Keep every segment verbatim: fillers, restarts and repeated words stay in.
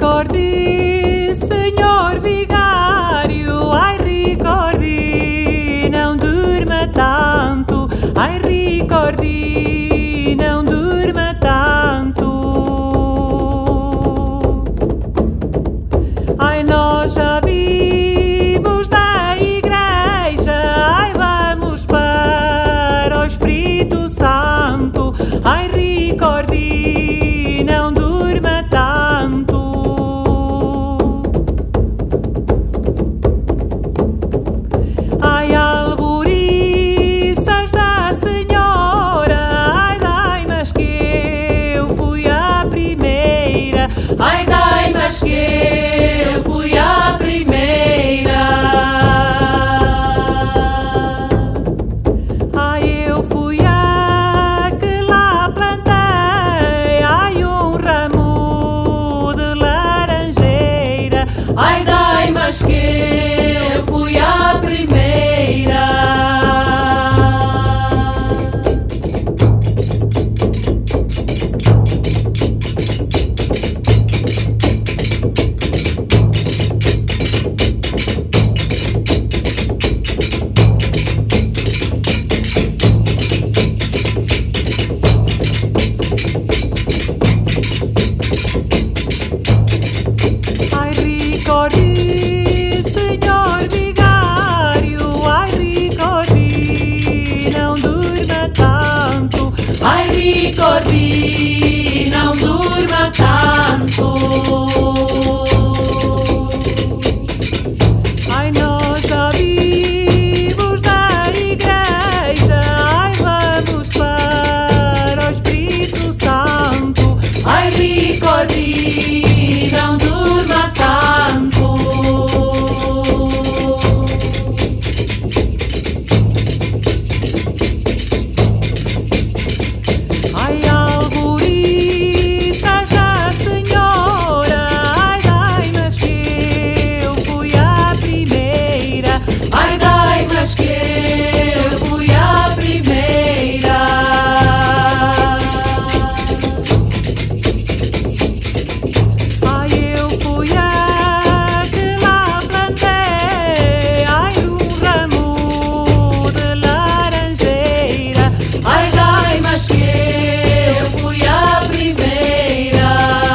Ricordi, senhor vigário, ai ricordi, não durma tanto, ai ricordi, não durma tanto. Ai, nós já vimos da igreja, ai, vamos para o Espírito Santo, ai ricordi, não durma tanto. Ai, alburiças da senhora, ai, dai, mas que eu fui a primeira, ai, dai, mas que eu fui a primeira. Ai, eu fui a que lá plantei, ai, um ramo de laranjeira, ai, dai, mas que eu fui a primeira. Ai, ricordi, senhor vigário, ai, ricordi, não durma tanto, ai, ricordi, não durma tanto. Ai, nós já vimos da igreja, ai, vamos para o Espírito Santo, ai, ricordi, não durma tanto. Ai, alburiças da senhora, ai, dai, mas que eu fui a primeira, ai, dai, mas que eu fui a primeira. Ai, eu fui a que lá plantei, ai, um ramo de laranjeira, ai, dai, mas que eu fui a primeira.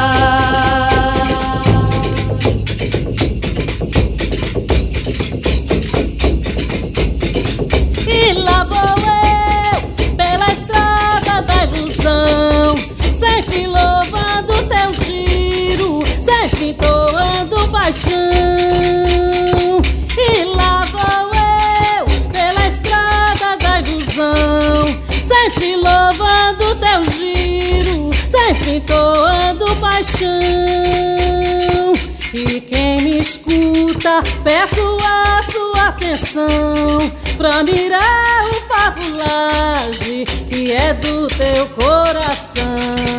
E lá vou eu pela estrada da ilusão, sempre louvando teu giro, sempre entoando paixão. E lá vou eu pela estrada da ilusão, sempre louvando teu giro, sempre entoando paixão. E quem me escuta, peço a sua atenção pra mirar o pavulagem que é do teu coração.